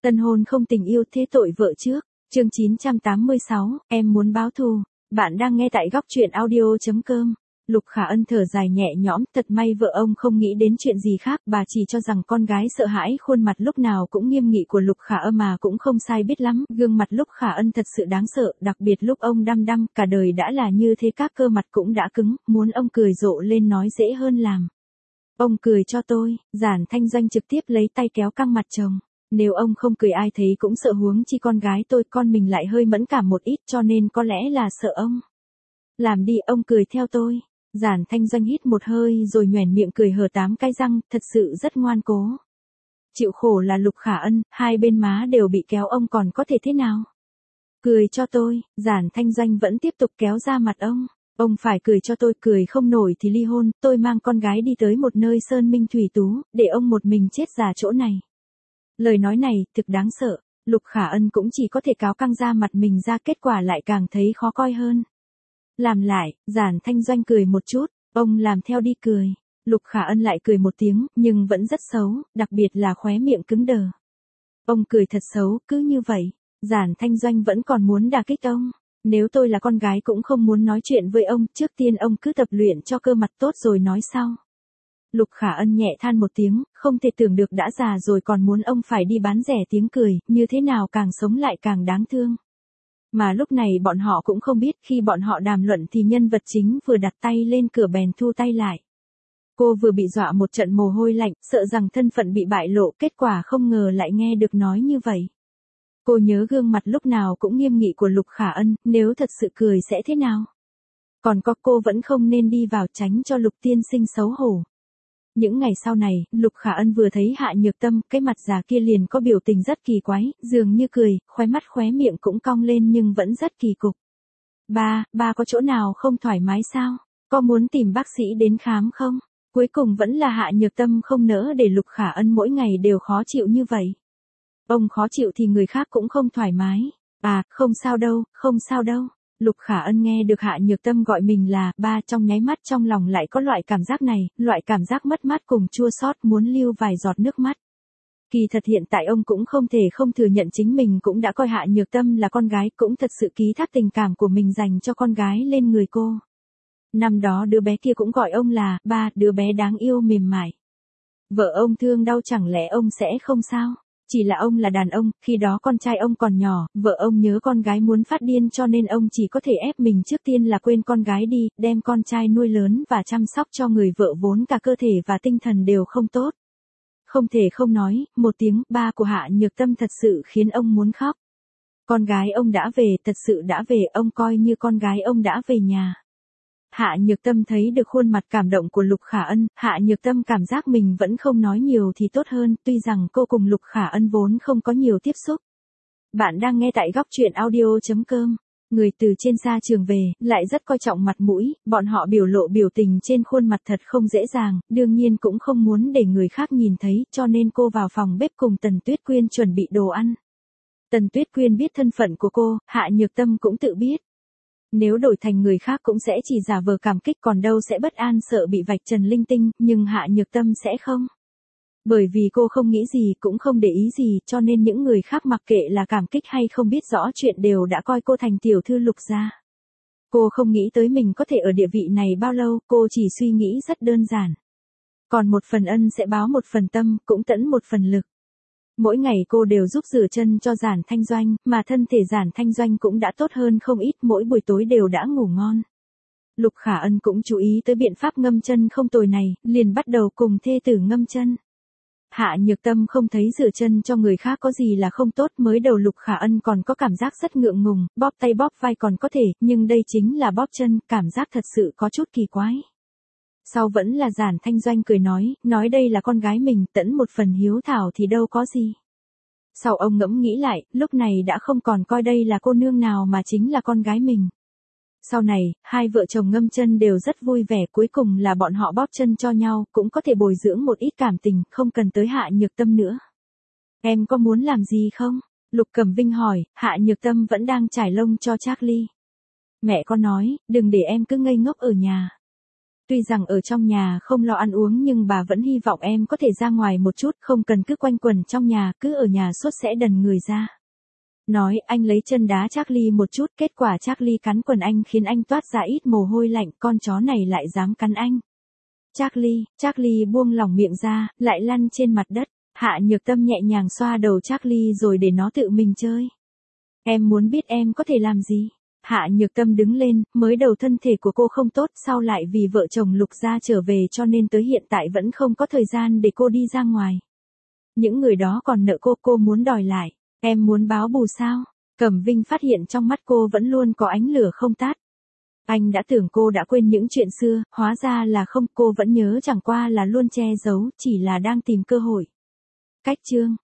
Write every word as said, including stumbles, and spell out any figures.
Tân hôn không tình yêu thế tội vợ trước. Chương chín trăm tám mươi sáu, em muốn báo thù. Bạn đang nghe tại góc truyện audio chấm com. Lục Khả Ân thở dài nhẹ nhõm, thật may vợ ông không nghĩ đến chuyện gì khác, bà chỉ cho rằng con gái sợ hãi khuôn mặt lúc nào cũng nghiêm nghị của Lục Khả Ân mà cũng không sai biết lắm, gương mặt Lục Khả Ân thật sự đáng sợ, đặc biệt lúc ông đăm đăm, cả đời đã là như thế các cơ mặt cũng đã cứng, muốn ông cười rộ lên nói dễ hơn làm. Ông cười cho tôi, Giản Thanh Doanh trực tiếp lấy tay kéo căng mặt chồng. Nếu ông không cười ai thấy cũng sợ, huống chi con gái tôi, con mình lại hơi mẫn cảm một ít cho nên có lẽ là sợ ông. Làm đi, ông cười theo tôi. Giản Thanh Doanh hít một hơi rồi nhoẻn miệng cười hở tám cái răng, thật sự rất ngoan cố. Chịu khổ là Lục Khả Ân, hai bên má đều bị kéo, ông còn có thể thế nào? Cười cho tôi, Giản Thanh Doanh vẫn tiếp tục kéo ra mặt ông. Ông phải cười cho tôi, cười không nổi thì ly hôn, tôi mang con gái đi tới một nơi sơn minh thủy tú, để ông một mình chết già chỗ này. Lời nói này, thực đáng sợ, Lục Khả Ân cũng chỉ có thể cáo căng ra mặt mình ra, kết quả lại càng thấy khó coi hơn. Làm lại, Giản Thanh Doanh cười một chút, ông làm theo đi cười. Lục Khả Ân lại cười một tiếng, nhưng vẫn rất xấu, đặc biệt là khóe miệng cứng đờ. Ông cười thật xấu, cứ như vậy, Giản Thanh Doanh vẫn còn muốn đả kích ông. Nếu tôi là con gái cũng không muốn nói chuyện với ông, trước tiên ông cứ tập luyện cho cơ mặt tốt rồi nói sau. Lục Khả Ân nhẹ than một tiếng, không thể tưởng được đã già rồi còn muốn ông phải đi bán rẻ tiếng cười, như thế nào càng sống lại càng đáng thương. Mà lúc này bọn họ cũng không biết, khi bọn họ đàm luận thì nhân vật chính vừa đặt tay lên cửa bèn thu tay lại. Cô vừa bị dọa một trận mồ hôi lạnh, sợ rằng thân phận bị bại lộ, kết quả không ngờ lại nghe được nói như vậy. Cô nhớ gương mặt lúc nào cũng nghiêm nghị của Lục Khả Ân, nếu thật sự cười sẽ thế nào? Còn có, cô vẫn không nên đi vào, tránh cho Lục tiên sinh xấu hổ. Những ngày sau này, Lục Khả Ân vừa thấy Hạ Nhược Tâm, cái mặt già kia liền có biểu tình rất kỳ quái, dường như cười, khóe mắt khóe miệng cũng cong lên nhưng vẫn rất kỳ cục. Ba, ba có chỗ nào không thoải mái sao? Có muốn tìm bác sĩ đến khám không? Cuối cùng vẫn là Hạ Nhược Tâm không nỡ để Lục Khả Ân mỗi ngày đều khó chịu như vậy. Ông khó chịu thì người khác cũng không thoải mái. À, không sao đâu, không sao đâu. Lục Khả Ân nghe được Hạ Nhược Tâm gọi mình là ba, trong nháy mắt trong lòng lại có loại cảm giác này, loại cảm giác mất mát cùng chua xót, muốn lưu vài giọt nước mắt. Kỳ thật hiện tại ông cũng không thể không thừa nhận chính mình cũng đã coi Hạ Nhược Tâm là con gái, cũng thật sự ký thác tình cảm của mình dành cho con gái lên người cô. Năm đó đứa bé kia cũng gọi ông là ba, đứa bé đáng yêu mềm mại. Vợ ông thương đau chẳng lẽ ông sẽ không sao? Chỉ là ông là đàn ông, khi đó con trai ông còn nhỏ, vợ ông nhớ con gái muốn phát điên cho nên ông chỉ có thể ép mình trước tiên là quên con gái đi, đem con trai nuôi lớn và chăm sóc cho người vợ vốn cả cơ thể và tinh thần đều không tốt. Không thể không nói, một tiếng ba của Hạ Nhược Tâm thật sự khiến ông muốn khóc. Con gái ông đã về, thật sự đã về, ông coi như con gái ông đã về nhà. Hạ Nhược Tâm thấy được khuôn mặt cảm động của Lục Khả Ân, Hạ Nhược Tâm cảm giác mình vẫn không nói nhiều thì tốt hơn, tuy rằng cô cùng Lục Khả Ân vốn không có nhiều tiếp xúc. Bạn đang nghe tại góc truyện audio chấm com. Người từ trên xa trường về, lại rất coi trọng mặt mũi, bọn họ biểu lộ biểu tình trên khuôn mặt thật không dễ dàng, đương nhiên cũng không muốn để người khác nhìn thấy, cho nên cô vào phòng bếp cùng Tần Tuyết Quyên chuẩn bị đồ ăn. Tần Tuyết Quyên biết thân phận của cô, Hạ Nhược Tâm cũng tự biết. Nếu đổi thành người khác cũng sẽ chỉ giả vờ cảm kích, còn đâu sẽ bất an sợ bị vạch trần linh tinh, nhưng Hạ Nhược Tâm sẽ không. Bởi vì cô không nghĩ gì cũng không để ý gì, cho nên những người khác mặc kệ là cảm kích hay không biết rõ chuyện đều đã coi cô thành tiểu thư Lục gia. Cô không nghĩ tới mình có thể ở địa vị này bao lâu, cô chỉ suy nghĩ rất đơn giản. Còn một phần ân sẽ báo một phần tâm, cũng tẫn một phần lực. Mỗi ngày cô đều giúp rửa chân cho Giản Thanh Doanh, mà thân thể Giản Thanh Doanh cũng đã tốt hơn không ít, mỗi buổi tối đều đã ngủ ngon. Lục Khả Ân cũng chú ý tới biện pháp ngâm chân không tồi này, liền bắt đầu cùng thê tử ngâm chân. Hạ Nhược Tâm không thấy rửa chân cho người khác có gì là không tốt, mới đầu Lục Khả Ân còn có cảm giác rất ngượng ngùng, bóp tay bóp vai còn có thể, nhưng đây chính là bóp chân, cảm giác thật sự có chút kỳ quái. Sau vẫn là Giản Thanh Doanh cười nói, nói đây là con gái mình, tẫn một phần hiếu thảo thì đâu có gì. Sau ông ngẫm nghĩ lại, lúc này đã không còn coi đây là cô nương nào mà chính là con gái mình. Sau này, hai vợ chồng ngâm chân đều rất vui vẻ, cuối cùng là bọn họ bóp chân cho nhau, cũng có thể bồi dưỡng một ít cảm tình, không cần tới Hạ Nhược Tâm nữa. Em có muốn làm gì không? Lục Cẩm Vinh hỏi, Hạ Nhược Tâm vẫn đang trải lông cho Charlie. Mẹ con nói, đừng để em cứ ngây ngốc ở nhà. Tuy rằng ở trong nhà không lo ăn uống nhưng bà vẫn hy vọng em có thể ra ngoài một chút, không cần cứ quanh quẩn trong nhà, cứ ở nhà suốt sẽ đần người ra. Nói, anh lấy chân đá Charlie một chút, kết quả Charlie cắn quần anh khiến anh toát ra ít mồ hôi lạnh, con chó này lại dám cắn anh. Charlie, Charlie buông lỏng miệng ra, lại lăn trên mặt đất. Hạ Nhược Tâm nhẹ nhàng xoa đầu Charlie rồi để nó tự mình chơi. Em muốn biết em có thể làm gì? Hạ Nhược Tâm đứng lên, mới đầu thân thể của cô không tốt, sau lại vì vợ chồng Lục gia trở về cho nên tới hiện tại vẫn không có thời gian để cô đi ra ngoài. Những người đó còn nợ cô, cô muốn đòi lại. Em muốn báo bù sao? Cẩm Vinh phát hiện trong mắt cô vẫn luôn có ánh lửa không tắt. Anh đã tưởng cô đã quên những chuyện xưa, hóa ra là không, cô vẫn nhớ, chẳng qua là luôn che giấu, chỉ là đang tìm cơ hội. Cách chương